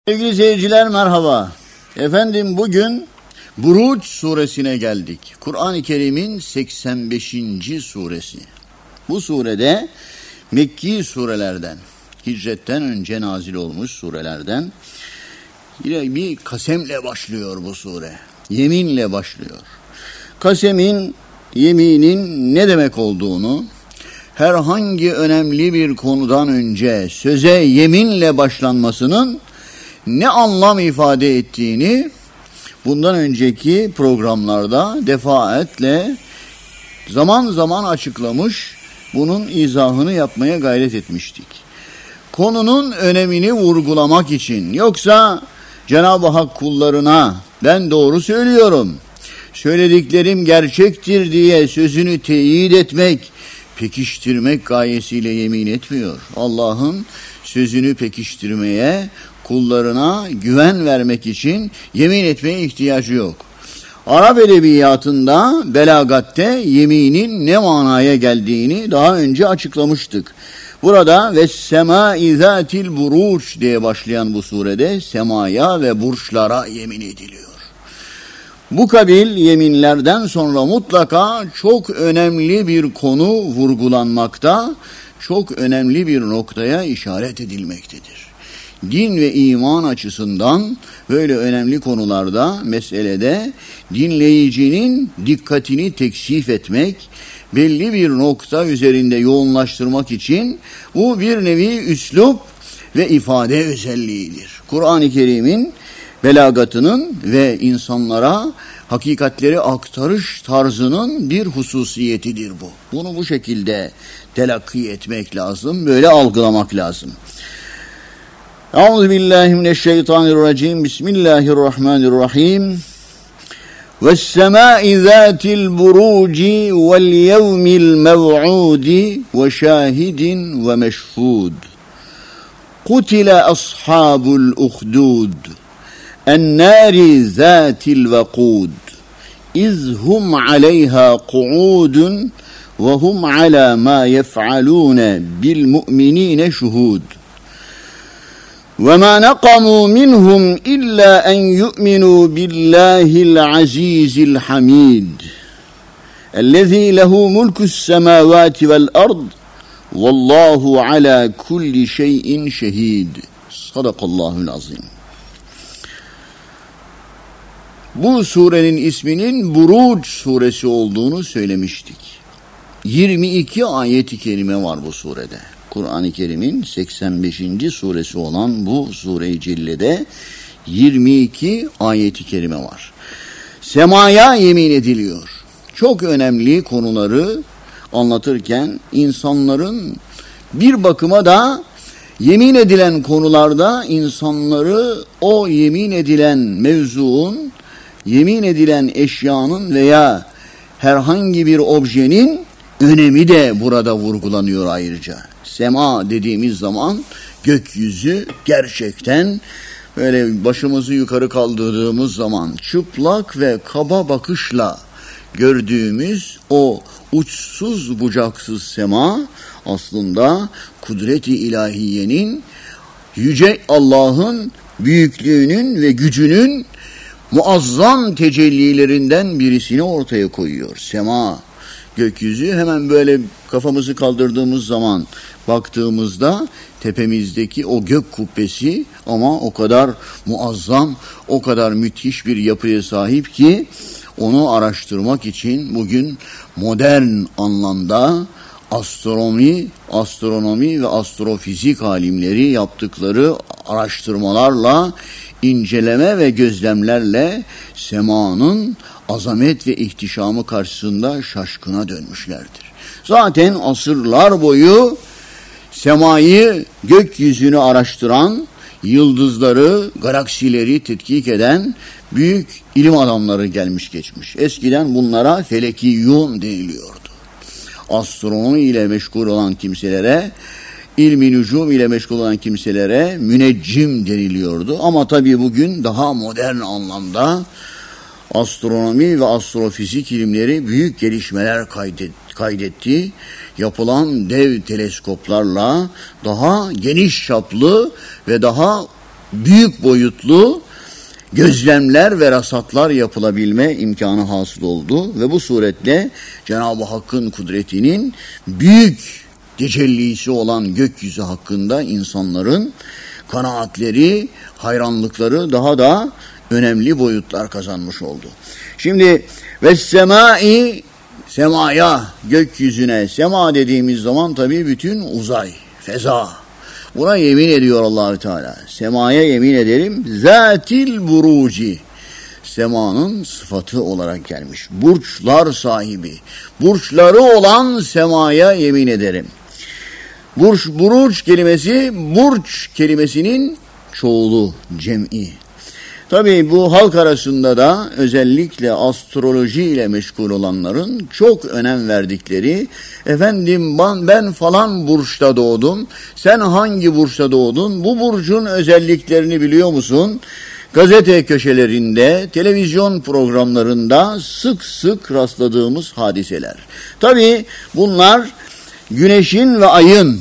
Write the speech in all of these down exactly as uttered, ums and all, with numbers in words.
Sevgili seyirciler merhaba. Efendim bugün Buruç suresine geldik. Kur'an-ı Kerim'in seksen beşinci suresi. Bu surede Mekki surelerden, hicretten önce nazil olmuş surelerden yine bir kasemle başlıyor bu sure. Yeminle başlıyor. Kasemin, yeminin ne demek olduğunu, herhangi önemli bir konudan önce söze yeminle başlanmasının ne anlam ifade ettiğini bundan önceki programlarda defaatle zaman zaman açıklamış, bunun izahını yapmaya gayret etmiştik. Konunun önemini vurgulamak için, yoksa Cenab-ı Hak kullarına ben doğru söylüyorum, söylediklerim gerçektir diye sözünü teyit etmek, pekiştirmek gayesiyle yemin etmiyor. Allah'ın sözünü pekiştirmeye, kullarına güven vermek için yemin etmeye ihtiyacı yok. Arap edebiyatında, belagatte yeminin ne manaya geldiğini daha önce açıklamıştık. Burada ve semâi zâtil buruç diye başlayan bu surede semaya ve burçlara yemin ediliyor. Bu kabil yeminlerden sonra mutlaka çok önemli bir konu vurgulanmakta, çok önemli bir noktaya işaret edilmektedir. Din ve iman açısından böyle önemli konularda, meselede dinleyicinin dikkatini teksif etmek, belli bir nokta üzerinde yoğunlaştırmak için bu bir nevi üslup ve ifade özelliğidir. Kur'an-ı Kerim'in belagatının ve insanlara hakikatleri aktarış tarzının bir hususiyetidir bu. Bunu bu şekilde telakki etmek lazım, böyle algılamak lazım. Euzubillahimineşşeytanirracim. Bismillahirrahmanirrahim. وَالسَّمَاءِ ذَاتِ الْبُرُوجِ وَالْيَوْمِ الْمَوْعُودِ وَشَاهِدٍ وَمَشْهُودٍ قُتِلَ أَصْحَابُ الْأُخْدُودِ النَّارِ ذَاتِ الْوَقُودِ إِذْ هُمْ عَلَيْهَا قُعُودٌ وَهُمْ عَلَى مَا يَفْعَلُونَ بِالْمُؤْمِنِينَ شُهُودٌ وَمَا نَقَمُوا مِنْهُمْ إِلَّا أَنْ يُؤْمِنُوا بِاللَّهِ الْعَزِيزِ الْحَمِيدِ الَّذِي لَهُ مُلْكُ السَّمَاوَاتِ وَالْأَرْضِ وَاللّٰهُ عَلَى كُلِّ شَيْءٍ شَهِيدٌ. Sadakallahul azim. Bu surenin isminin Buruç suresi olduğunu söylemiştik. yirmi iki ayet-i kerime var bu surede. Kur'an-ı Kerim'in seksen beşinci suresi olan bu sure-i cellede yirmi iki ayet-i kerime var. Semaya yemin ediliyor. Çok önemli konuları anlatırken insanların bir bakıma da yemin edilen konularda insanları o yemin edilen mevzuun, yemin edilen eşyanın veya herhangi bir objenin önemi de burada vurgulanıyor ayrıca. Sema dediğimiz zaman gökyüzü, gerçekten böyle başımızı yukarı kaldırdığımız zaman çıplak ve kaba bakışla gördüğümüz o uçsuz bucaksız sema aslında kudret-i ilahiyenin, yüce Allah'ın büyüklüğünün ve gücünün muazzam tecellilerinden birisini ortaya koyuyor. Sema, gökyüzü, hemen böyle kafamızı kaldırdığımız zaman baktığımızda tepemizdeki o gök kubbesi ama o kadar muazzam, o kadar müthiş bir yapıya sahip ki onu araştırmak için bugün modern anlamda astronomi, astronomi ve astrofizik alimleri yaptıkları araştırmalarla, inceleme ve gözlemlerle semanın azamet ve ihtişamı karşısında şaşkına dönmüşlerdir. Zaten asırlar boyu semayı, gökyüzünü araştıran, yıldızları, galaksileri tetkik eden büyük ilim adamları gelmiş geçmiş. Eskiden bunlara felekiyyun deniliyordu. Astronomi ile meşgul olan kimselere, ilmi nücum ile meşgul olan kimselere müneccim deniliyordu. Ama tabii bugün daha modern anlamda astronomi ve astrofizik ilimleri büyük gelişmeler kaydet, kaydetti. Yapılan dev teleskoplarla daha geniş çaplı ve daha büyük boyutlu gözlemler ve rasatlar yapılabilme imkanı hasıl oldu ve bu suretle Cenab-ı Hakk'ın kudretinin büyük tecellisi olan gökyüzü hakkında insanların kanaatleri, hayranlıkları daha da önemli boyutlar kazanmış oldu. Şimdi ve semai, semaya, gökyüzüne, sema dediğimiz zaman tabii bütün uzay, feza. Buna yemin ediyor Allahü Teala. Semaya yemin ederim. Zatil buruci. Semanın sıfatı olarak gelmiş. Burçlar sahibi. Burçları olan semaya yemin ederim. Burç, buruç kelimesi, burç kelimesinin çoğulu, cem'i. Tabii bu halk arasında da özellikle astroloji ile meşgul olanların çok önem verdikleri, efendim ben, ben falan burçta doğdum, sen hangi burçta doğdun, bu burcun özelliklerini biliyor musun? Gazete köşelerinde, televizyon programlarında sık sık rastladığımız hadiseler. Tabii bunlar güneşin ve ayın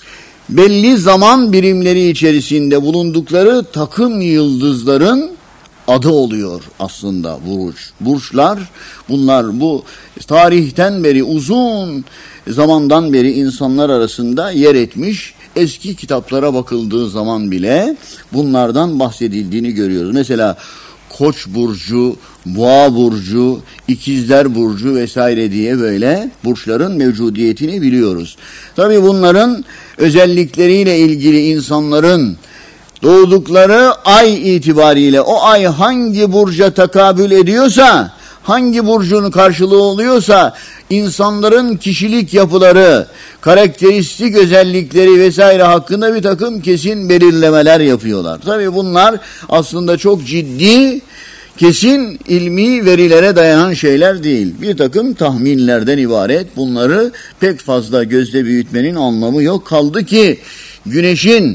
belli zaman birimleri içerisinde bulundukları takım yıldızların adı oluyor aslında buruç. Burçlar bunlar bu tarihten beri uzun zamandan beri insanlar arasında yer etmiş. Eski kitaplara bakıldığı zaman bile bunlardan bahsedildiğini görüyoruz. Mesela Koç burcu, Boğa burcu, İkizler burcu vesaire diye böyle burçların mevcudiyetini biliyoruz. Tabii bunların özellikleriyle ilgili insanların doğdukları ay itibariyle o ay hangi burca tekabül ediyorsa, hangi burcun karşılığı oluyorsa insanların kişilik yapıları, karakteristik özellikleri vesaire hakkında bir takım kesin belirlemeler yapıyorlar. Tabii bunlar aslında çok ciddi, kesin ilmi verilere dayanan şeyler değil. Bir takım tahminlerden ibaret. Bunları pek fazla gözde büyütmenin anlamı yok. Kaldı ki güneşin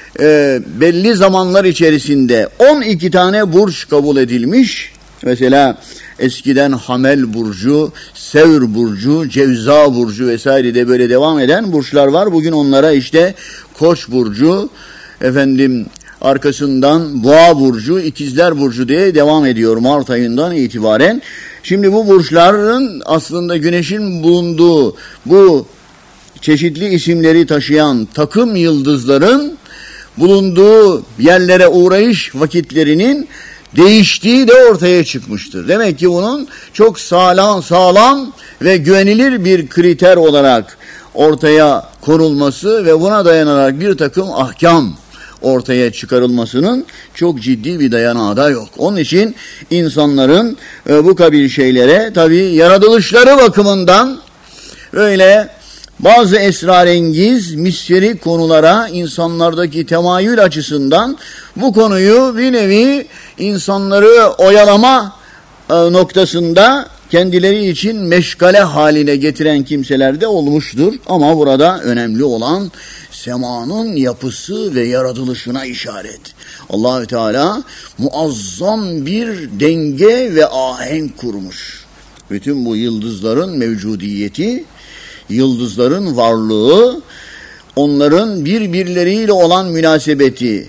e, belli zamanlar içerisinde on iki tane burç kabul edilmiş. Mesela eskiden Hamel burcu, Sevr burcu, Cevza burcu vesaire de böyle devam eden burçlar var. Bugün onlara işte Koç burcu, efendim arkasından Boğa burcu, İkizler burcu diye devam ediyor Mart ayından itibaren. Şimdi bu burçların aslında güneşin bulunduğu bu çeşitli isimleri taşıyan takım yıldızların bulunduğu yerlere uğrayış vakitlerinin değiştiği de ortaya çıkmıştır. Demek ki bunun çok sağlam, sağlam ve güvenilir bir kriter olarak ortaya konulması ve buna dayanarak bir takım ahkam ortaya çıkarılmasının çok ciddi bir dayanağı da yok. Onun için insanların e, bu kabil şeylere tabii yaratılışları bakımından öyle bazı esrarengiz, misteri konulara insanlardaki temayül açısından bu konuyu bir nevi insanları oyalama e, noktasında kendileri için meşgale haline getiren kimseler de olmuştur. Ama burada önemli olan semanın yapısı ve yaratılışına işaret. Allahü Teala muazzam bir denge ve ahenk kurmuş. Bütün bu yıldızların mevcudiyeti, yıldızların varlığı, onların birbirleriyle olan münasebeti,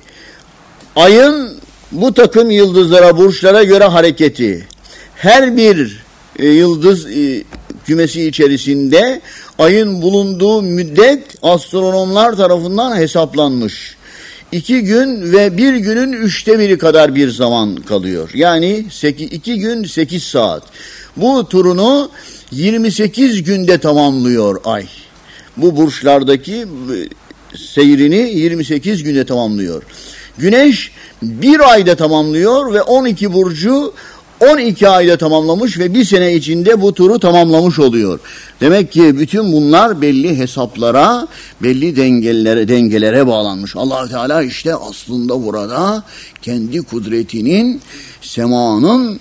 ayın bu takım yıldızlara, burçlara göre hareketi, her bir e, yıldız e, kümesi içerisinde ayın bulunduğu müddet astronomlar tarafından hesaplanmış. İki gün ve bir günün üçte biri kadar bir zaman kalıyor. Yani sekiz, iki gün sekiz saat. Bu turunu yirmi sekiz günde tamamlıyor ay. Bu burçlardaki seyrini yirmi sekiz günde tamamlıyor. Güneş bir ayda tamamlıyor ve on iki burcu on iki ayda tamamlamış ve bir sene içinde bu turu tamamlamış oluyor. Demek ki bütün bunlar belli hesaplara, belli dengelere, dengelere bağlanmış. Allah Teala işte aslında burada kendi kudretinin, semanın,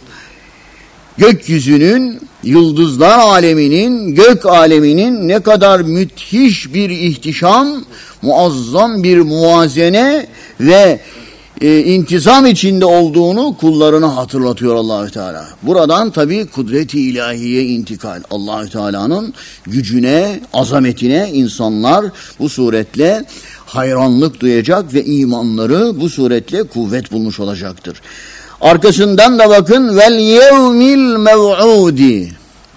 gökyüzünün, yıldızlar aleminin, gök aleminin ne kadar müthiş bir ihtişam, muazzam bir muvazene ve e, intizam içinde olduğunu kullarına hatırlatıyor Allahü Teala. Buradan tabii kudret-i ilahiye intikal. Allahü Teala'nın gücüne, azametine insanlar bu suretle hayranlık duyacak ve imanları bu suretle kuvvet bulmuş olacaktır. Arkasından da bakın vel yevmil mev'udi,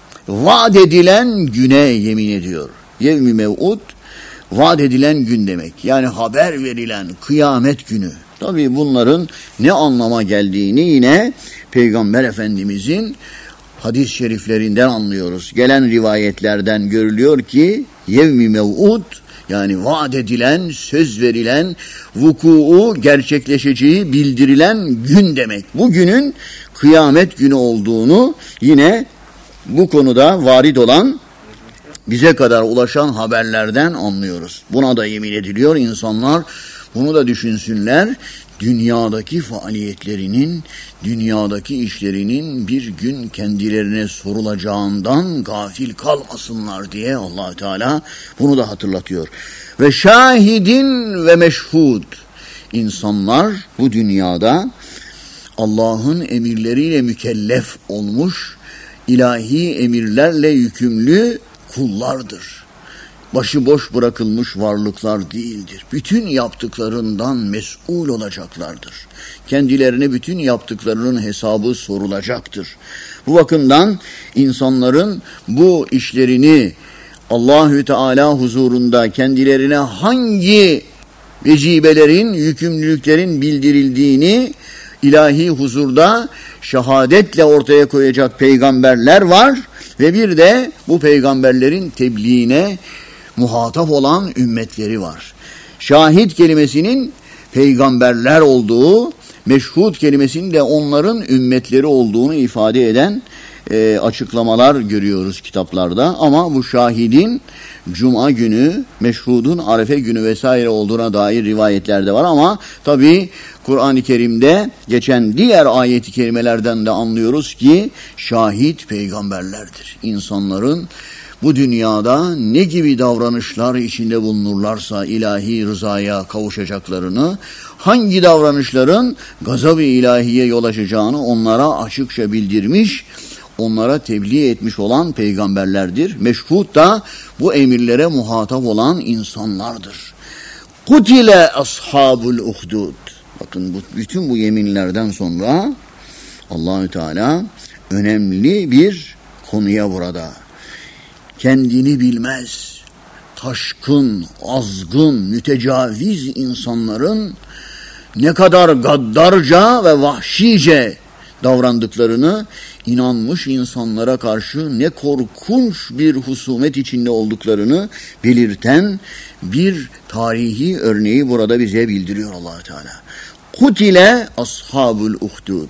vaat edilen güne yemin ediyor. Yevmi mev'ud, vaat edilen gün demek. Yani haber verilen kıyamet günü. Tabii bunların ne anlama geldiğini yine Peygamber Efendimizin hadis-i şeriflerinden anlıyoruz. Gelen rivayetlerden görülüyor ki yevmi mev'ud, yani vaat edilen, söz verilen, vukuu gerçekleşeceği bildirilen gün demek. Bu günün kıyamet günü olduğunu yine bu konuda varid olan, bize kadar ulaşan haberlerden anlıyoruz. Buna da yemin ediliyor. İnsanlar bunu da düşünsünler. Dünyadaki faaliyetlerinin, dünyadaki işlerinin bir gün kendilerine sorulacağından gafil kalmasınlar diye Allah Teala bunu da hatırlatıyor. Ve şahidin ve meşhud. İnsanlar bu dünyada Allah'ın emirleriyle mükellef olmuş, ilahi emirlerle yükümlü kullardır. Başıboş bırakılmış varlıklar değildir. Bütün yaptıklarından mesul olacaklardır. Kendilerine bütün yaptıklarının hesabı sorulacaktır. Bu bakımdan insanların bu işlerini Allahü Teala huzurunda kendilerine hangi vecibelerin, yükümlülüklerin bildirildiğini ilahi huzurda şehadetle ortaya koyacak peygamberler var ve bir de bu peygamberlerin tebliğine muhatap olan ümmetleri var. Şahit kelimesinin peygamberler olduğu, meşhud kelimesinin de onların ümmetleri olduğunu ifade eden e, açıklamalar görüyoruz kitaplarda. Ama bu şahidin Cuma günü, meşhudun Arefe günü vesaire olduğuna dair rivayetler de var ama tabii Kur'an-ı Kerim'de geçen diğer ayet-i kerimelerden de anlıyoruz ki şahit peygamberlerdir. İnsanların bu dünyada ne gibi davranışlar içinde bulunurlarsa ilahi rızaya kavuşacaklarını, hangi davranışların gazab-ı ilahiye yol açacağını onlara açıkça bildirmiş, onlara tebliğ etmiş olan peygamberlerdir. Meşhud da bu emirlere muhatap olan insanlardır. Kutile ashabul uhdud. Bakın bu, bütün bu yeminlerden sonra Allahü Teala önemli bir konuya burada. Kendini bilmez, taşkın, azgın, mütecaviz insanların ne kadar gaddarca ve vahşice davrandıklarını, inanmış insanlara karşı ne korkunç bir husumet içinde olduklarını belirten bir tarihi örneği burada bize bildiriyor Allah Teala. Kutile ashabul uhdud.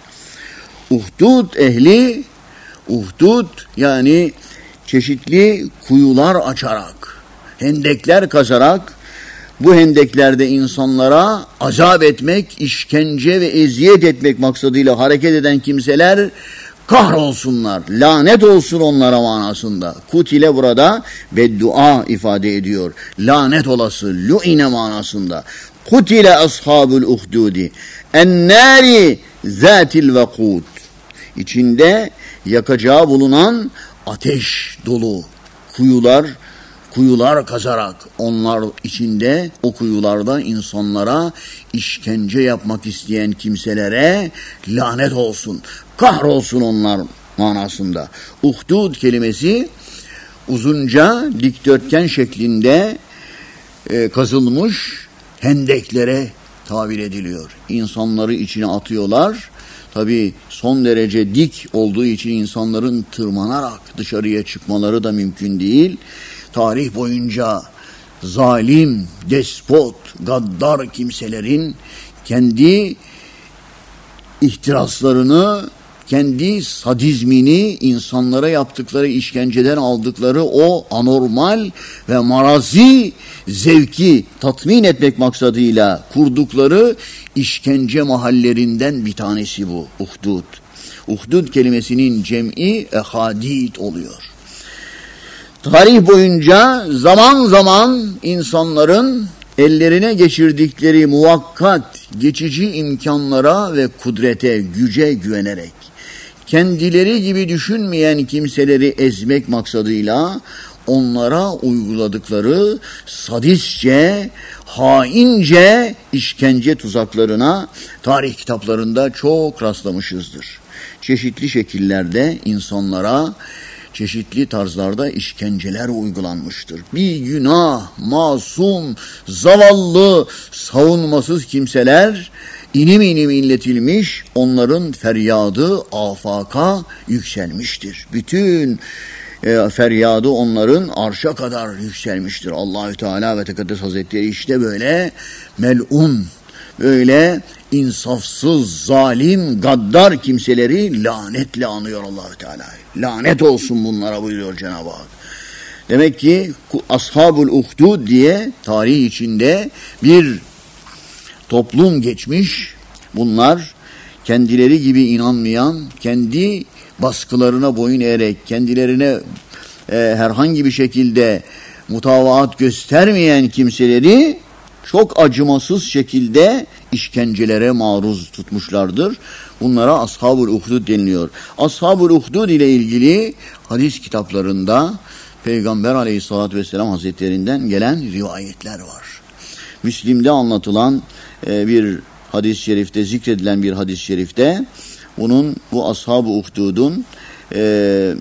Uhdud ehli, uhdud yani çeşitli kuyular açarak, hendekler kazarak, bu hendeklerde insanlara azap etmek, işkence ve eziyet etmek maksadıyla hareket eden kimseler kahrolsunlar, lanet olsun onlara manasında. Kutile burada beddua ifade ediyor. Lanet olası, lu'ine manasında. Kutile ashabul uhdudi ennâri zâtil vakûd. İçinde yakacağı bulunan ateş dolu kuyular, kuyular kazarak onlar içinde o kuyularda insanlara işkence yapmak isteyen kimselere lanet olsun, kahrolsun onlar manasında. Uhdud kelimesi uzunca dikdörtgen şeklinde e, kazılmış hendeklere tabir ediliyor. İnsanları içine atıyorlar. Tabii son derece dik olduğu için insanların tırmanarak dışarıya çıkmaları da mümkün değil. Tarih boyunca zalim, despot, gaddar kimselerin kendi ihtiraslarını, kendi sadizmini, insanlara yaptıkları işkenceden aldıkları o anormal ve marazi zevki tatmin etmek maksadıyla kurdukları işkence mahallerinden bir tanesi bu uhdud. Uhdud kelimesinin cem'i ehadid oluyor. Tarih boyunca zaman zaman insanların ellerine geçirdikleri muvakkat geçici imkanlara ve kudrete, güce güvenerek, kendileri gibi düşünmeyen kimseleri ezmek maksadıyla onlara uyguladıkları sadistçe, haince işkence tuzaklarına tarih kitaplarında çok rastlamışızdır. Çeşitli şekillerde insanlara çeşitli tarzlarda işkenceler uygulanmıştır. Bir günah, masum, zavallı, savunmasız kimseler inim inim inletilmiş, onların feryadı afaka yükselmiştir. Bütün e, feryadı onların arşa kadar yükselmiştir. Allahü Teala ve Tekaddes Hazretleri işte böyle melun, böyle insafsız, zalim, gaddar kimseleri lanetle anıyor Allahü Teala. Lanet olsun bunlara buyuruyor Cenab-ı Hak. Demek ki Ashab-ül Uhdud diye tarih içinde bir toplum geçmiş. Bunlar kendileri gibi inanmayan, kendi baskılarına boyun eğerek, kendilerine e, herhangi bir şekilde mutavaat göstermeyen kimseleri çok acımasız şekilde işkencelere maruz tutmuşlardır. Bunlara Ashab-ül Uhdud deniliyor. Ashab-ül Uhdud ile ilgili hadis kitaplarında Peygamber Aleyhisselatü Vesselam Hazretlerinden gelen rivayetler var. Müslim'de anlatılan e, bir hadis-i şerifte, zikredilen bir hadis-i şerifte bunun, bu Ashab-ı Uhdud'un e,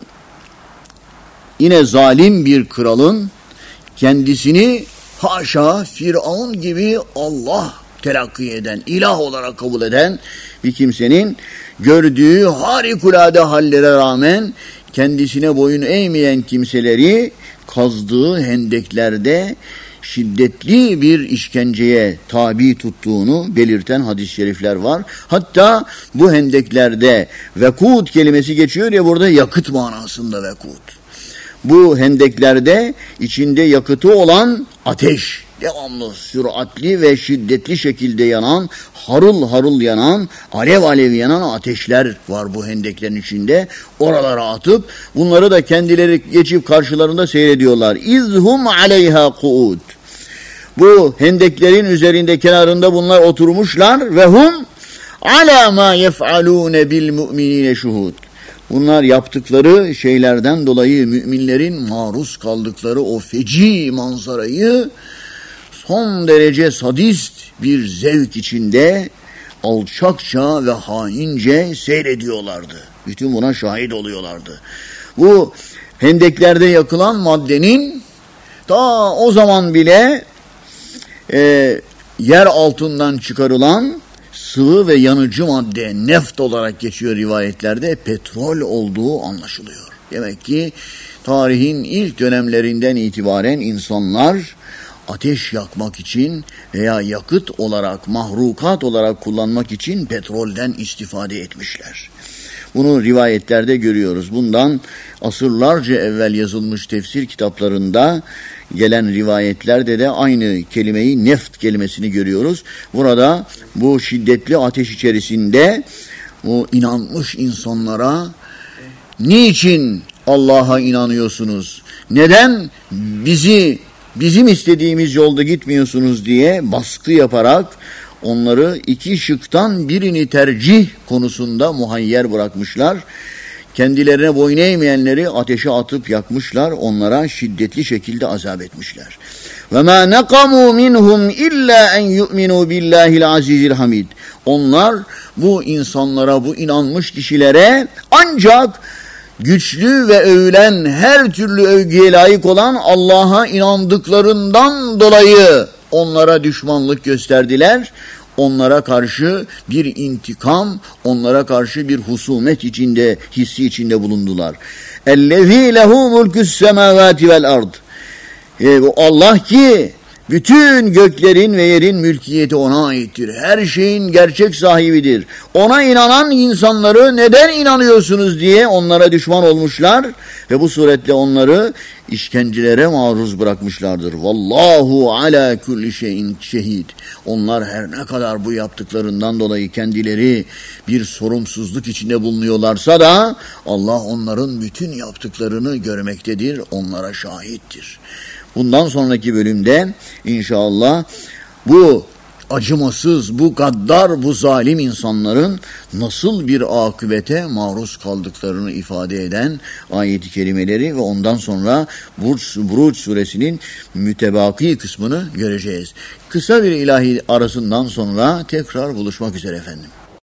yine zalim bir kralın kendisini haşa Firavun gibi Allah telakki eden, ilah olarak kabul eden bir kimsenin gördüğü harikulade hallere rağmen kendisine boyun eğmeyen kimseleri kazdığı hendeklerde şiddetli bir işkenceye tabi tuttuğunu belirten hadis-i şerifler var. Hatta bu hendeklerde vekut kelimesi geçiyor ya, burada yakıt manasında vekut. Bu hendeklerde içinde yakıtı olan ateş, devamlı, süratli ve şiddetli şekilde yanan, harıl harıl yanan, alev alev yanan ateşler var bu hendeklerin içinde. Oralara atıp bunları da kendileri geçip karşılarında seyrediyorlar. İzhum aleyha kuud. Bu hendeklerin üzerinde, kenarında bunlar oturmuşlar ve hum ala ma yef'alune bil mu'minine şuhud. Bunlar yaptıkları şeylerden dolayı müminlerin maruz kaldıkları o feci manzarayı son derece sadist bir zevk içinde alçakça ve haince seyrediyorlardı. Bütün buna şahit oluyorlardı. Bu hendeklerde yakılan maddenin ta o zaman bile e, yer altından çıkarılan sıvı ve yanıcı madde, neft olarak geçiyor rivayetlerde, petrol olduğu anlaşılıyor. Demek ki tarihin ilk dönemlerinden itibaren insanlar ateş yakmak için veya yakıt olarak, mahrukat olarak kullanmak için petrolden istifade etmişler. Bunu rivayetlerde görüyoruz. Bundan asırlarca evvel yazılmış tefsir kitaplarında gelen rivayetlerde de aynı kelimeyi, neft kelimesini görüyoruz. Burada bu şiddetli ateş içerisinde o inanmış insanlara niçin Allah'a inanıyorsunuz? Neden bizi bizim istediğimiz yolda gitmiyorsunuz diye baskı yaparak onları iki şıktan birini tercih konusunda muhayyer bırakmışlar. Kendilerine boyun eğmeyenleri ateşe atıp yakmışlar, onlara şiddetli şekilde azap etmişler. Ve ma naqamu minhum illa en yu'minu billahil azizil hamid. Onlar bu insanlara, bu inanmış kişilere ancak güçlü ve övülen, her türlü övgüye layık olan Allah'a inandıklarından dolayı onlara düşmanlık gösterdiler. Onlara karşı bir intikam, onlara karşı bir husumet içinde, hissi içinde bulundular. اَلَّذ۪ي لَهُ مُلْكُ السَّمَاوَاتِ وَالْاَرْضِ Allah ki bütün göklerin ve yerin mülkiyeti ona aittir. Her şeyin gerçek sahibidir. Ona inanan insanları neden inanıyorsunuz diye onlara düşman olmuşlar ve bu suretle onları işkencelere maruz bırakmışlardır. Vallahu ala kulli şeyin şehid. Onlar her ne kadar bu yaptıklarından dolayı kendileri bir sorumsuzluk içinde bulunuyorlarsa da Allah onların bütün yaptıklarını görmektedir, onlara şahittir. Bundan sonraki bölümde inşallah bu acımasız, bu gaddar, bu zalim insanların nasıl bir akıbete maruz kaldıklarını ifade eden ayet-i kerimeleri ve ondan sonra Buruç, Buruç suresinin mütebaki kısmını göreceğiz. Kısa bir ilahi arasından sonra tekrar buluşmak üzere efendim.